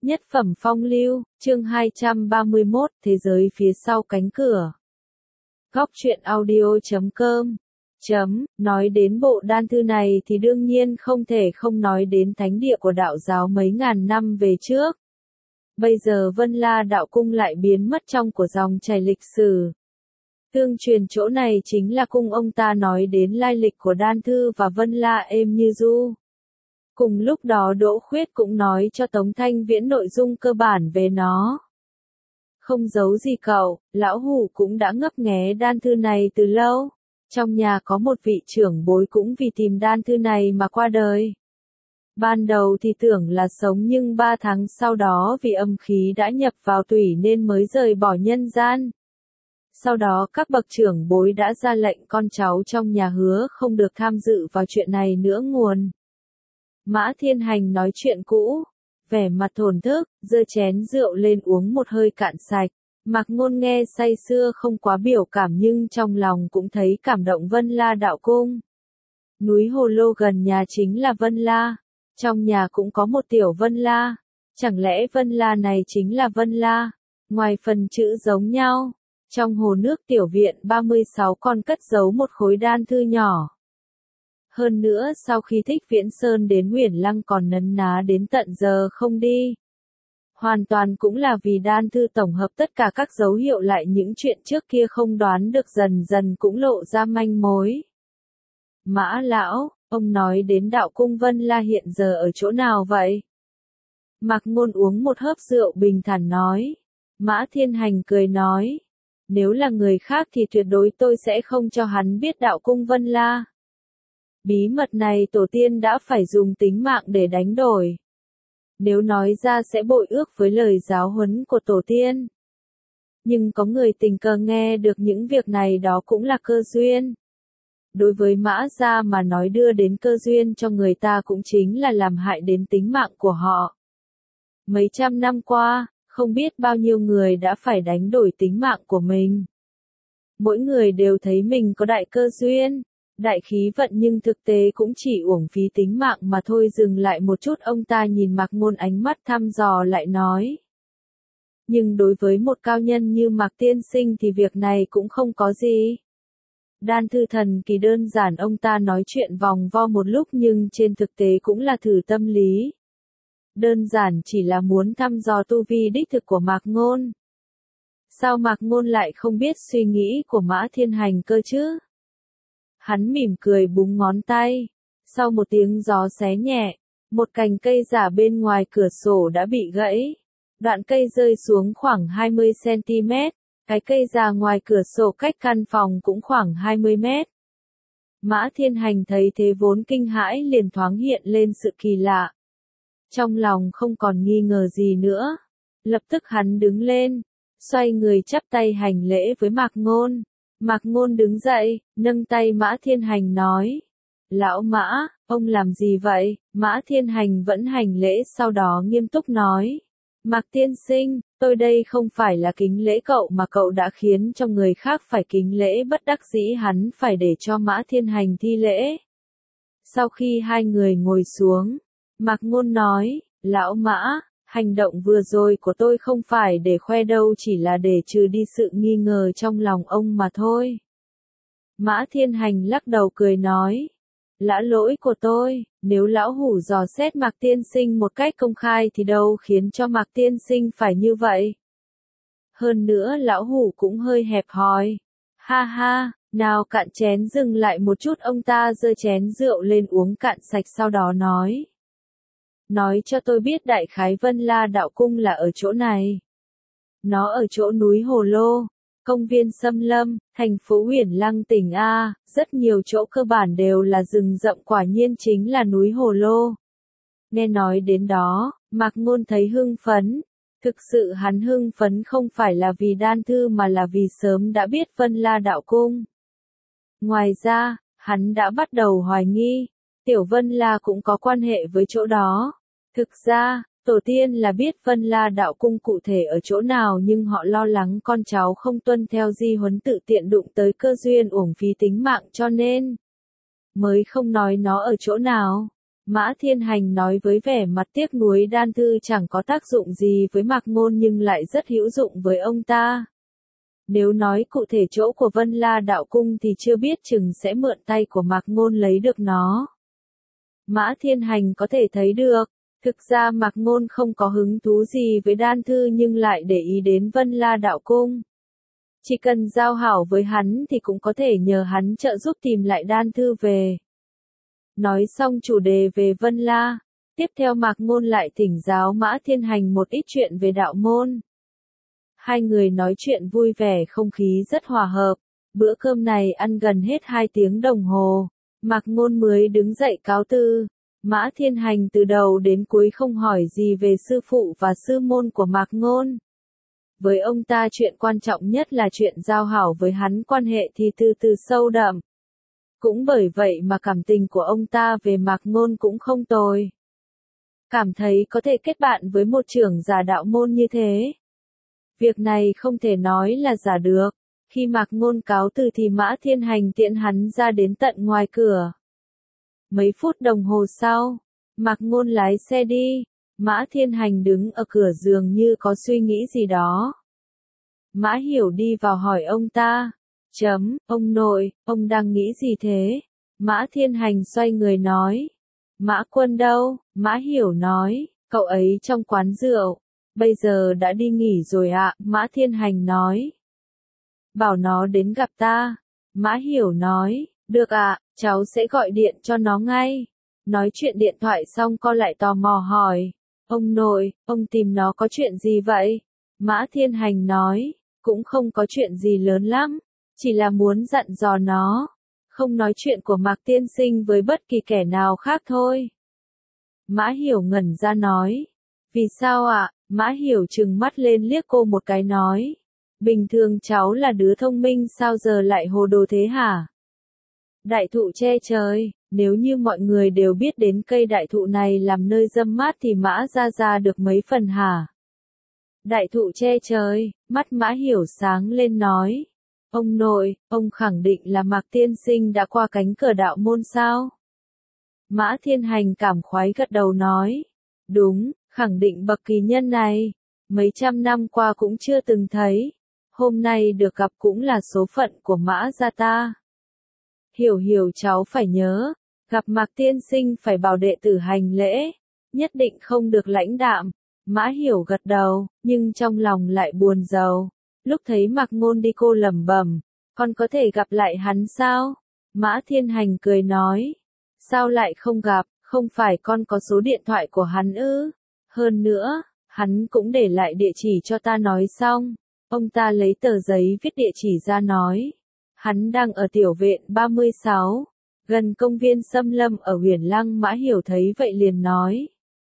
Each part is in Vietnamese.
Nhất phẩm phong lưu, chương 231, thế giới phía sau cánh cửa. Góc truyện audio.com. Nói đến bộ đan thư này thì đương nhiên không thể không nói đến thánh địa của đạo giáo mấy ngàn năm về trước. Bây giờ Vân La đạo cung lại biến mất trong của dòng chảy lịch sử. Tương truyền chỗ này chính là cung ông ta nói đến lai lịch của đan thư và Vân La êm như du. Cùng lúc đó Đỗ Khuyết cũng nói cho Tống Thanh Viễn nội dung cơ bản về nó. Không giấu gì cậu, lão hủ cũng đã ngấp nghé đan thư này từ lâu. Trong nhà có một vị trưởng bối cũng vì tìm đan thư này mà qua đời. Ban đầu thì tưởng là sống nhưng 3 tháng sau đó vì âm khí đã nhập vào tủy nên mới rời bỏ nhân gian. Sau đó các bậc trưởng bối đã ra lệnh con cháu trong nhà hứa không được tham dự vào chuyện này nữa nguồn. Mã Thiên Hành nói chuyện cũ, vẻ mặt thổn thức, giơ chén rượu lên uống một hơi cạn sạch. Mạc Ngôn nghe say sưa không quá biểu cảm nhưng trong lòng cũng thấy cảm động. Vân La đạo cung. Núi Hồ Lô gần nhà chính là Vân La. Trong nhà cũng có một tiểu Vân La. Chẳng lẽ Vân La này chính là Vân La? Ngoài phần chữ giống nhau, trong hồ nước tiểu viện 36 còn cất giấu một khối đan thư nhỏ. Hơn nữa sau khi Thích Viễn Sơn đến Huyền Lăng còn nấn ná đến tận giờ không đi. Hoàn toàn cũng là vì đan thư tổng hợp tất cả các dấu hiệu lại những chuyện trước kia không đoán được dần dần cũng lộ ra manh mối. Mã lão, ông nói đến đạo cung Vân La hiện giờ ở chỗ nào vậy? Mạc Ngôn uống một hớp rượu bình thản nói. Mã Thiên Hành cười nói. Nếu là người khác thì tuyệt đối tôi sẽ không cho hắn biết đạo cung Vân La. Bí mật này tổ tiên đã phải dùng tính mạng để đánh đổi. Nếu nói ra sẽ bội ước với lời giáo huấn của tổ tiên. Nhưng có người tình cờ nghe được những việc này đó cũng là cơ duyên. Đối với Mã gia mà nói đưa đến cơ duyên cho người ta cũng chính là làm hại đến tính mạng của họ. Mấy trăm năm qua, không biết bao nhiêu người đã phải đánh đổi tính mạng của mình. Mỗi người đều thấy mình có đại cơ duyên, đại khí vận nhưng thực tế cũng chỉ uổng phí tính mạng mà thôi. Dừng lại một chút ông ta nhìn Mạc Ngôn ánh mắt thăm dò lại nói. Nhưng đối với một cao nhân như Mạc tiên sinh thì việc này cũng không có gì. Đan thư thần kỳ đơn giản ông ta nói chuyện vòng vo một lúc nhưng trên thực tế cũng là thử tâm lý. Đơn giản chỉ là muốn thăm dò tu vi đích thực của Mạc Ngôn. Sao Mạc Ngôn lại không biết suy nghĩ của Mã Thiên Hành cơ chứ? Hắn mỉm cười búng ngón tay. Sau một tiếng gió xé nhẹ, một cành cây giả bên ngoài cửa sổ đã bị gãy. Đoạn cây rơi xuống khoảng 20 cm. Cái cây già ngoài cửa sổ cách căn phòng cũng khoảng 20 mét. Mã Thiên Hành thấy thế vốn kinh hãi liền thoáng hiện lên sự kỳ lạ. Trong lòng không còn nghi ngờ gì nữa. Lập tức hắn đứng lên, xoay người chắp tay hành lễ với Mạc Ngôn. Mạc Ngôn đứng dậy, nâng tay Mã Thiên Hành nói. Lão Mã, ông làm gì vậy? Mã Thiên Hành vẫn hành lễ sau đó nghiêm túc nói. Mạc tiên sinh, tôi đây không phải là kính lễ cậu mà cậu đã khiến cho người khác phải kính lễ. Bất đắc dĩ hắn phải để cho Mã Thiên Hành thi lễ. Sau khi hai người ngồi xuống, Mạc Ngôn nói, Lão Mã, hành động vừa rồi của tôi không phải để khoe đâu, chỉ là để trừ đi sự nghi ngờ trong lòng ông mà thôi. Mã Thiên Hành lắc đầu cười nói, lã lỗi của tôi, nếu lão hủ dò xét Mạc tiên sinh một cách công khai thì đâu khiến cho Mạc tiên sinh phải như vậy. Hơn nữa lão hủ cũng hơi hẹp hòi. Ha ha, nào cạn chén. Dừng lại một chút ông ta giơ chén rượu lên uống cạn sạch sau đó nói. Nói cho tôi biết đại khái Vân La đạo cung là ở chỗ này. Nó ở chỗ núi Hồ Lô, công viên Xâm Lâm, thành phố Huyền Lăng tỉnh A, rất nhiều chỗ cơ bản đều là rừng rậm, quả nhiên chính là núi Hồ Lô. Nghe nói đến đó, Mạc Ngôn thấy hưng phấn. Thực sự hắn hưng phấn không phải là vì đan thư mà là vì sớm đã biết Vân La đạo cung. Ngoài ra, hắn đã bắt đầu hoài nghi, tiểu Vân La cũng có quan hệ với chỗ đó. Thực ra, tổ tiên là biết Vân La đạo cung cụ thể ở chỗ nào nhưng họ lo lắng con cháu không tuân theo di huấn tự tiện đụng tới cơ duyên uổng phí tính mạng cho nên mới không nói nó ở chỗ nào. Mã Thiên Hành nói với vẻ mặt tiếc nuối đan thư chẳng có tác dụng gì với Mạc Ngôn nhưng lại rất hữu dụng với ông ta. Nếu nói cụ thể chỗ của Vân La Đạo Cung thì chưa biết chừng sẽ mượn tay của Mạc Ngôn lấy được nó. Mã Thiên Hành có thể thấy được, thực ra Mạc Ngôn không có hứng thú gì với đan thư nhưng lại để ý đến Vân La Đạo Cung. Chỉ cần giao hảo với hắn thì cũng có thể nhờ hắn trợ giúp tìm lại đan thư về. Nói xong chủ đề về Vân La, tiếp theo Mạc Ngôn lại thỉnh giáo Mã Thiên Hành một ít chuyện về đạo môn. Hai người nói chuyện vui vẻ, không khí rất hòa hợp. Bữa cơm này ăn gần hết 2 tiếng đồng hồ. Mạc Ngôn mới đứng dậy cáo từ. Mã Thiên Hành từ đầu đến cuối không hỏi gì về sư phụ và sư môn của Mạc Ngôn. Với ông ta chuyện quan trọng nhất là chuyện giao hảo với hắn, quan hệ thì từ từ sâu đậm. Cũng bởi vậy mà cảm tình của ông ta về Mạc Ngôn cũng không tồi. Cảm thấy có thể kết bạn với một trưởng giả đạo môn như thế. Việc này không thể nói là giả được. Khi Mạc Ngôn cáo từ thì Mã Thiên Hành tiễn hắn ra đến tận ngoài cửa. Mấy phút đồng hồ sau, Mạc Ngôn lái xe đi. Mã Thiên Hành đứng ở cửa dường như có suy nghĩ gì đó. Mã Hiểu đi vào hỏi ông ta. Ông nội, ông đang nghĩ gì thế? Mã Thiên Hành xoay người nói. Mã Quân đâu? Mã Hiểu nói, cậu ấy trong quán rượu. Bây giờ đã đi nghỉ rồi ạ, Mã Thiên Hành nói. Bảo nó đến gặp ta. Mã Hiểu nói, được ạ, cháu sẽ gọi điện cho nó ngay. Nói chuyện điện thoại xong con lại tò mò hỏi. Ông nội, ông tìm nó có chuyện gì vậy? Mã Thiên Hành nói, cũng không có chuyện gì lớn lắm. Chỉ là muốn dặn dò nó. Không nói chuyện của Mạc tiên sinh với bất kỳ kẻ nào khác thôi. Mã Hiểu ngẩn ra nói. Vì sao ạ? Mã Hiểu trừng mắt lên liếc cô một cái nói. Bình thường cháu là đứa thông minh sao giờ lại hồ đồ thế hả? Đại thụ che trời, nếu như mọi người đều biết đến cây đại thụ này làm nơi râm mát thì Mã ra được mấy phần hả? Đại thụ che trời, mắt Mã Hiểu sáng lên nói. Ông nội, ông khẳng định là Mạc tiên sinh đã qua cánh cửa đạo môn sao? Mã Thiên Hành cảm khoái gật đầu nói. Đúng, khẳng định bậc kỳ nhân này. Mấy trăm năm qua cũng chưa từng thấy. Hôm nay được gặp cũng là số phận của Mã gia ta. Hiểu cháu phải nhớ. Gặp Mạc tiên sinh phải bảo đệ tử hành lễ. Nhất định không được lãnh đạm. Mã Hiểu gật đầu, nhưng trong lòng lại buồn rầu. Lúc thấy Mạc Ngôn đi cô lẩm bẩm, con có thể gặp lại hắn sao? Mã Thiên Hành cười nói, sao lại không gặp, không phải con có số điện thoại của hắn ư? Hơn nữa, hắn cũng để lại địa chỉ cho ta nói xong. Ông ta lấy tờ giấy viết địa chỉ ra nói, hắn đang ở tiểu viện 36, gần công viên Xâm Lâm ở Huyền Lăng. Mã Hiểu thấy vậy liền nói.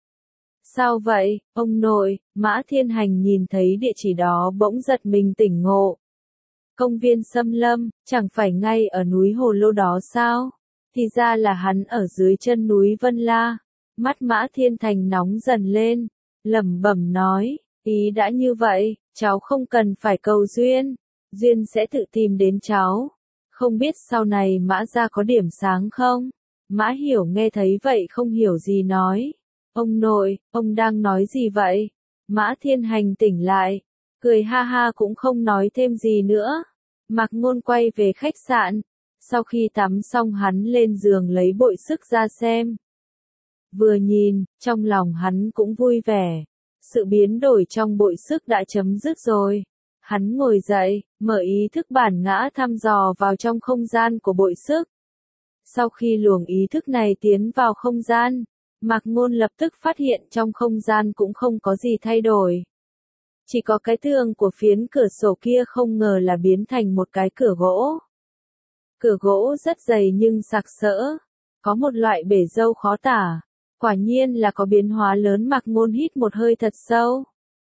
Sao vậy, ông nội? Mã Thiên Hành nhìn thấy địa chỉ đó bỗng giật mình tỉnh ngộ. Công viên Xâm Lâm, chẳng phải ngay ở núi Hồ Lô đó sao? Thì ra là hắn ở dưới chân núi Vân La. Mắt Mã Thiên Thành nóng dần lên, lẩm bẩm nói, ý đã như vậy, cháu không cần phải cầu duyên, duyên sẽ tự tìm đến cháu. Không biết sau này Mã gia có điểm sáng không? Mã Hiểu nghe thấy vậy không hiểu gì nói. Ông nội, ông đang nói gì vậy? Mã Thiên Hành tỉnh lại, cười ha ha cũng không nói thêm gì nữa. Mạc Ngôn quay về khách sạn. Sau khi tắm xong hắn lên giường lấy bội sức ra xem. Vừa nhìn, trong lòng hắn cũng vui vẻ. Sự biến đổi trong bội sức đã chấm dứt rồi. Hắn ngồi dậy, mở ý thức bản ngã thăm dò vào trong không gian của bội sức. Sau khi luồng ý thức này tiến vào không gian, Mạc Ngôn lập tức phát hiện trong không gian cũng không có gì thay đổi. Chỉ có cái tường của phiến cửa sổ kia không ngờ là biến thành một cái cửa gỗ. Cửa gỗ rất dày nhưng sặc sỡ, có một loại bể râu khó tả. Quả nhiên là có biến hóa lớn. Mạc Ngôn hít một hơi thật sâu.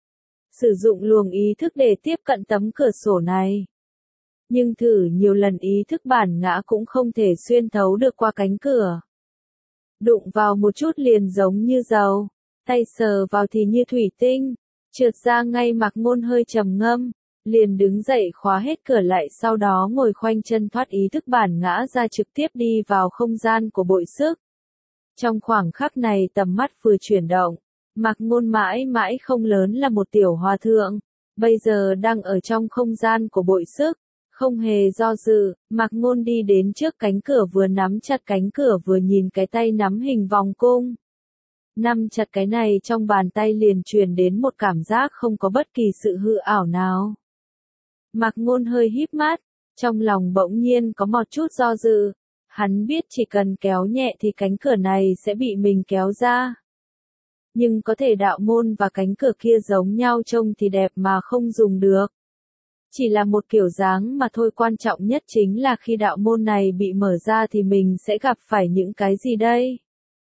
Sử dụng luồng ý thức để tiếp cận tấm cửa sổ này. Nhưng thử nhiều lần ý thức bản ngã cũng không thể xuyên thấu được qua cánh cửa. Đụng vào một chút liền giống như dầu, tay sờ vào thì như thủy tinh, trượt ra ngay. Mạc Ngôn hơi trầm ngâm, liền đứng dậy khóa hết cửa lại, sau đó ngồi khoanh chân thoát ý thức bản ngã ra, trực tiếp đi vào không gian của bội sức. Trong khoảng khắc này tầm mắt vừa chuyển động, Mạc Ngôn mãi mãi không lớn là một tiểu hòa thượng, bây giờ đang ở trong không gian của bội sức, không hề do dự, Mạc Ngôn đi đến trước cánh cửa vừa nắm chặt cánh cửa vừa nhìn cái tay nắm hình vòng cung. Nắm chặt cái này trong bàn tay liền truyền đến một cảm giác không có bất kỳ sự hư ảo nào. Mạc Ngôn hơi híp mắt, trong lòng bỗng nhiên có một chút do dự, hắn biết chỉ cần kéo nhẹ thì cánh cửa này sẽ bị mình kéo ra. Nhưng có thể đạo môn và cánh cửa kia giống nhau trông thì đẹp mà không dùng được. Chỉ là một kiểu dáng mà thôi, quan trọng nhất chính là khi đạo môn này bị mở ra thì mình sẽ gặp phải những cái gì đây?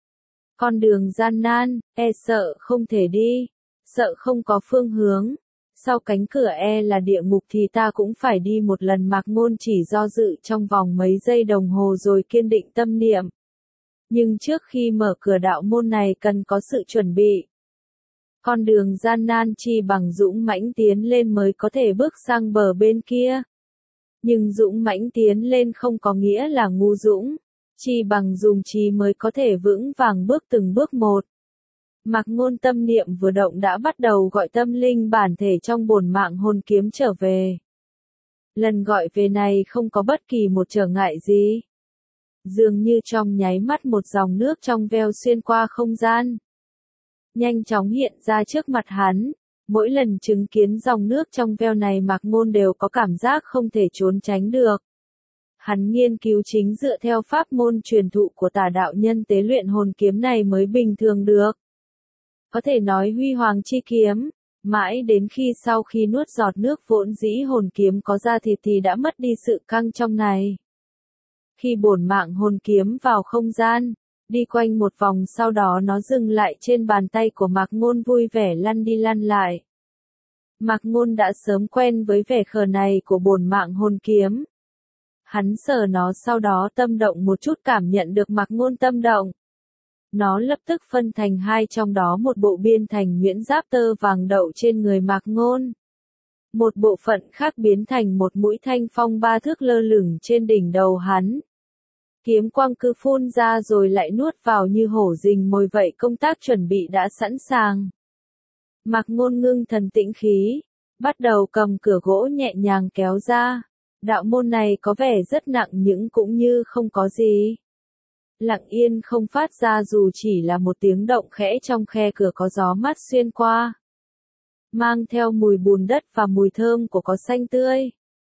Con đường gian nan, sợ không thể đi, sợ không có phương hướng. Sau cánh cửa là địa ngục thì ta cũng phải đi một lần. Mạc Ngôn chỉ do dự trong vòng mấy giây đồng hồ rồi kiên định tâm niệm. Nhưng trước khi mở cửa đạo môn này cần có sự chuẩn bị. Con đường gian nan chi bằng dũng mãnh tiến lên mới có thể bước sang bờ bên kia. Nhưng dũng mãnh tiến lên không có nghĩa là ngu dũng, chi bằng dùng trí mới có thể vững vàng bước từng bước một. Mạc Ngôn tâm niệm vừa động đã bắt đầu gọi tâm linh bản thể trong bổn mạng hồn kiếm trở về. Lần gọi về này không có bất kỳ một trở ngại gì. Dường như trong nháy mắt một dòng nước trong veo xuyên qua không gian. Nhanh chóng hiện ra trước mặt hắn, mỗi lần chứng kiến dòng nước trong veo này Mạc Ngôn đều có cảm giác không thể trốn tránh được. Hắn nghiên cứu chính dựa theo pháp môn truyền thụ của Tả đạo nhân tế luyện hồn kiếm này mới bình thường được. Có thể nói huy hoàng chi kiếm, mãi đến khi sau khi nuốt giọt nước vốn dĩ hồn kiếm có ra thịt thì đã mất đi sự căng trong này. Khi bổn mạng hồn kiếm vào không gian, đi quanh một vòng sau đó nó dừng lại trên bàn tay của Mạc Ngôn vui vẻ lăn đi lăn lại. Mạc Ngôn đã sớm quen với vẻ khờ này của bổn mạng hồn kiếm. Hắn sờ nó sau đó tâm động một chút, cảm nhận được Mạc Ngôn tâm động. Nó lập tức phân thành hai, trong đó một bộ biên thành nhuyễn giáp tơ vàng đậu trên người Mạc Ngôn. Một bộ phận khác biến thành một mũi thanh phong 3 thước lơ lửng trên đỉnh đầu hắn. Kiếm quang cứ phun ra rồi lại nuốt vào như hổ rình mồi vậy, công tác chuẩn bị đã sẵn sàng. Mạc Ngôn ngưng thần tĩnh khí, bắt đầu cầm cửa gỗ nhẹ nhàng kéo ra. Đạo môn này có vẻ rất nặng nhưng cũng như không có gì. Lặng yên không phát ra dù chỉ là một tiếng động khẽ, trong khe cửa có gió mát xuyên qua. Mang theo mùi bùn đất và mùi thơm của cỏ xanh tươi.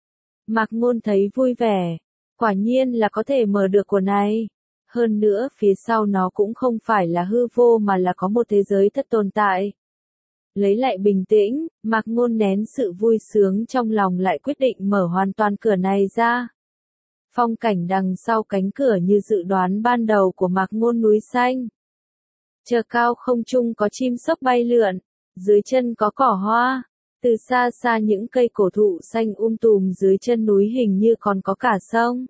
Mạc Ngôn thấy vui vẻ. Quả nhiên là có thể mở được của này. Hơn nữa phía sau nó cũng không phải là hư vô mà là có một thế giới thật tồn tại. Lấy lại bình tĩnh, Mạc Ngôn nén sự vui sướng trong lòng lại quyết định mở hoàn toàn cửa này ra. Phong cảnh đằng sau cánh cửa như dự đoán ban đầu của Mạc Ngôn, núi xanh. Trời cao không trung có chim sóc bay lượn, dưới chân có cỏ hoa. Từ xa xa những cây cổ thụ xanh tùm dưới chân núi hình như còn có cả sông.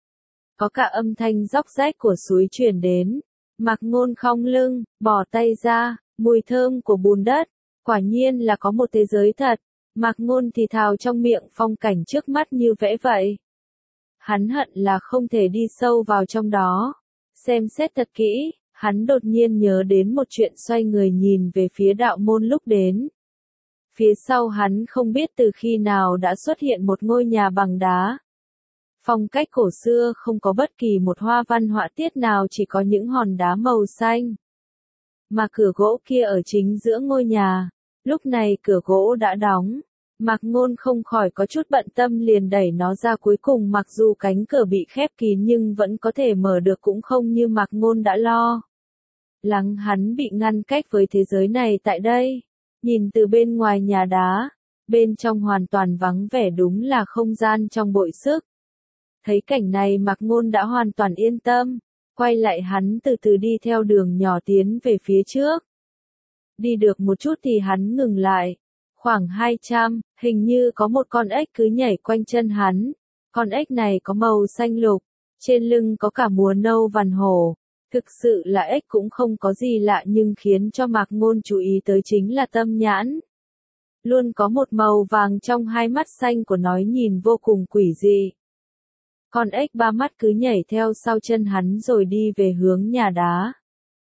Có cả âm thanh róc rách của suối truyền đến. Mạc Ngôn khom lưng, bỏ tay ra, mùi thơm của bùn đất. Quả nhiên là có một thế giới thật. Mạc Ngôn thì thào trong miệng, phong cảnh trước mắt như vẽ vậy. Hắn hận là không thể đi sâu vào trong đó. Xem xét thật kỹ, hắn đột nhiên nhớ đến một chuyện, xoay người nhìn về phía đạo môn lúc đến. Phía sau hắn không biết từ khi nào đã xuất hiện một ngôi nhà bằng đá. Phong cách cổ xưa, không có bất kỳ một hoa văn họa tiết nào, chỉ có những hòn đá màu xanh. Mà cửa gỗ kia ở chính giữa ngôi nhà. Lúc này cửa gỗ đã đóng. Mạc Ngôn không khỏi có chút bận tâm, liền đẩy nó ra. Cuối cùng mặc dù cánh cửa bị khép kín nhưng vẫn có thể mở được, cũng không như Mạc Ngôn đã lo lắng hắn bị ngăn cách với thế giới này tại đây. Nhìn từ bên ngoài nhà đá, bên trong hoàn toàn vắng vẻ, đúng là không gian trong bội sức. Thấy cảnh này Mạc Ngôn đã hoàn toàn yên tâm, quay lại hắn từ từ đi theo đường nhỏ tiến về phía trước. Đi được một chút thì hắn ngừng lại, khoảng 200, hình như có một con ếch cứ nhảy quanh chân hắn. Con ếch này có màu xanh lục, trên lưng có cả mùa nâu vằn hổ. Thực sự là ếch cũng không có gì lạ, nhưng khiến cho Mạc Ngôn chú ý tới chính là tâm nhãn. Luôn có một màu vàng trong hai mắt xanh của nó, nhìn vô cùng quỷ dị. Con ếch 3 mắt cứ nhảy theo sau chân hắn rồi đi về hướng nhà đá.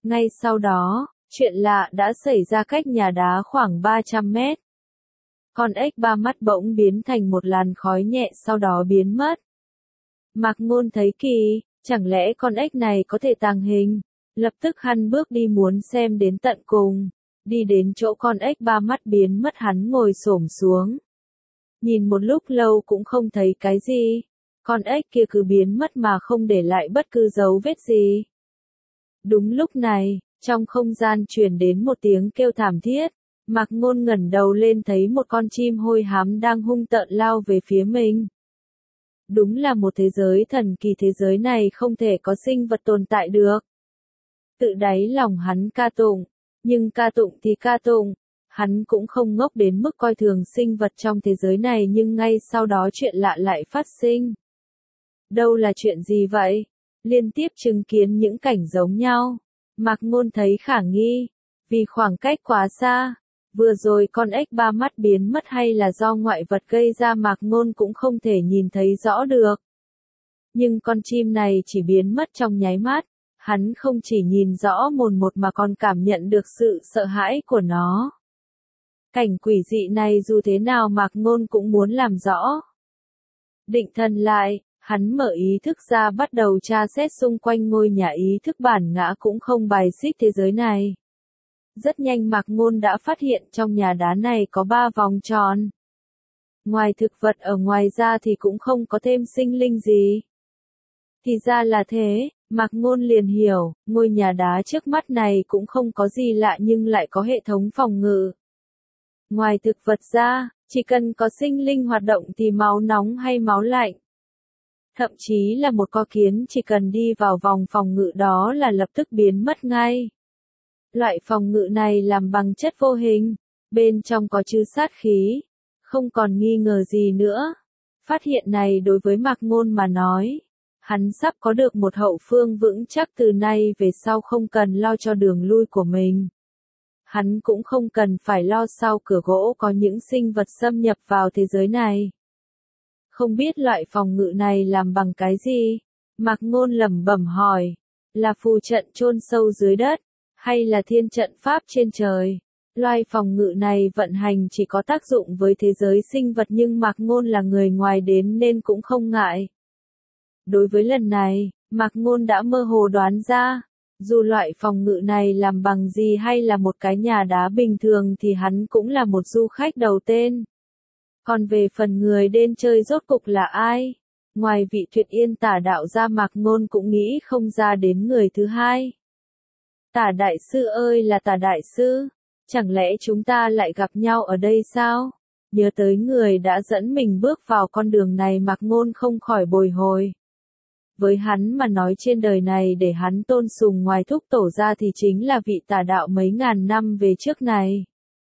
Ngay sau đó, chuyện lạ đã xảy ra cách nhà đá khoảng 300 mét. Con ếch ba mắt bỗng biến thành một làn khói nhẹ sau đó biến mất. Mạc Ngôn thấy kỳ, chẳng lẽ con ếch này có thể tàng hình? Lập tức hắn bước đi muốn xem đến tận cùng. Đi đến chỗ con ếch ba mắt biến mất hắn ngồi xổm xuống. Nhìn một lúc lâu cũng không thấy cái gì. Con ếch kia cứ biến mất mà không để lại bất cứ dấu vết gì. Đúng lúc này, trong không gian truyền đến một tiếng kêu thảm thiết. Mạc Ngôn ngẩng đầu lên thấy một con chim hôi hám đang hung tợn lao về phía mình. Đúng là một thế giới thần kỳ, thế giới này không thể có sinh vật tồn tại được. Tự đáy lòng hắn ca tụng, nhưng ca tụng thì ca tụng, hắn cũng không ngốc đến mức coi thường sinh vật trong thế giới này, nhưng ngay sau đó chuyện lạ lại phát sinh. Đâu là chuyện gì vậy? Liên tiếp chứng kiến những cảnh giống nhau. Mạc Ngôn thấy khả nghi, vì khoảng cách quá xa. Vừa rồi con ếch ba mắt biến mất hay là do ngoại vật gây ra Mạc Ngôn cũng không thể nhìn thấy rõ được. Nhưng con chim này chỉ biến mất trong nháy mắt, hắn không chỉ nhìn rõ mồn một mà còn cảm nhận được sự sợ hãi của nó. Cảnh quỷ dị này dù thế nào Mạc Ngôn cũng muốn làm rõ. Định thần lại, hắn mở ý thức ra bắt đầu tra xét xung quanh ngôi nhà, ý thức bản ngã cũng không bài xích thế giới này. Rất nhanh Mạc Ngôn đã phát hiện trong nhà đá này có 3 vòng tròn. Ngoài thực vật ở ngoài ra thì cũng không có thêm sinh linh gì. Thì ra là thế, Mạc Ngôn liền hiểu, ngôi nhà đá trước mắt này cũng không có gì lạ nhưng lại có hệ thống phòng ngự. Ngoài thực vật ra, chỉ cần có sinh linh hoạt động thì máu nóng hay máu lạnh. Thậm chí là một con kiến chỉ cần đi vào vòng phòng ngự đó là lập tức biến mất ngay. Loại phòng ngự này làm bằng chất vô hình, bên trong có chứa sát khí, không còn nghi ngờ gì nữa. Phát hiện này đối với Mạc Ngôn mà nói, hắn sắp có được một hậu phương vững chắc, từ nay về sau không cần lo cho đường lui của mình. Hắn cũng không cần phải lo sau cửa gỗ có những sinh vật xâm nhập vào thế giới này. Không biết loại phòng ngự này làm bằng cái gì? Mạc Ngôn lẩm bẩm hỏi, là phù trận chôn sâu dưới đất, hay là thiên trận pháp trên trời? Loại phòng ngự này vận hành chỉ có tác dụng với thế giới sinh vật nhưng Mạc Ngôn là người ngoài đến nên cũng không ngại. Đối với lần này, Mạc Ngôn đã mơ hồ đoán ra, dù loại phòng ngự này làm bằng gì hay là một cái nhà đá bình thường thì hắn cũng là một du khách đầu tên. Còn về phần người đến chơi rốt cục là ai? Ngoài vị Tuyệt Yên Tả đạo ra Mạc Ngôn cũng nghĩ không ra đến người thứ hai. Tả đại sư ơi là Tả đại sư, chẳng lẽ chúng ta lại gặp nhau ở đây sao? Nhớ tới người đã dẫn mình bước vào con đường này Mạc Ngôn không khỏi bồi hồi. Với hắn mà nói trên đời này để hắn tôn sùng ngoài thúc tổ ra thì chính là vị Tả đạo mấy ngàn năm về trước này.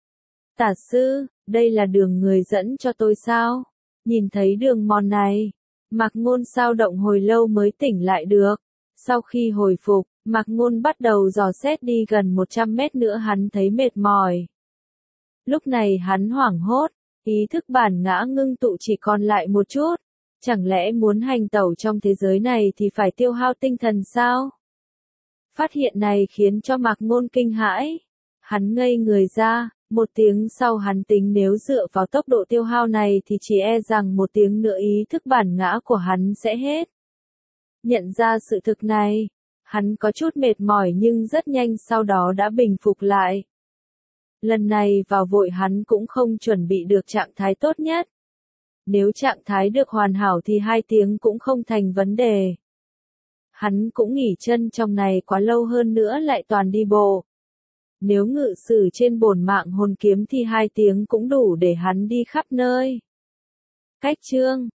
Tả sư, đây là đường người dẫn cho tôi sao? Nhìn thấy đường mòn này, Mạc Ngôn sao động hồi lâu mới tỉnh lại được. Sau khi hồi phục, Mạc Ngôn bắt đầu dò xét đi gần 100 mét nữa hắn thấy mệt mỏi. Lúc này hắn hoảng hốt, ý thức bản ngã ngưng tụ chỉ còn lại một chút. Chẳng lẽ muốn hành tẩu trong thế giới này thì phải tiêu hao tinh thần sao? Phát hiện này khiến cho Mạc Ngôn kinh hãi. Hắn ngây người ra, một tiếng sau hắn tính nếu dựa vào tốc độ tiêu hao này thì chỉ e rằng một tiếng nữa ý thức bản ngã của hắn sẽ hết. Nhận ra sự thực này, hắn có chút mệt mỏi nhưng rất nhanh sau đó đã bình phục lại. Lần này vào vội hắn cũng không chuẩn bị được trạng thái tốt nhất. Nếu trạng thái được hoàn hảo thì 2 tiếng cũng không thành vấn đề. Hắn cũng nghỉ chân trong này quá lâu hơn nữa lại toàn đi bộ. Nếu ngự sử trên bổn mạng hồn kiếm thì 2 tiếng cũng đủ để hắn đi khắp nơi. Cách chương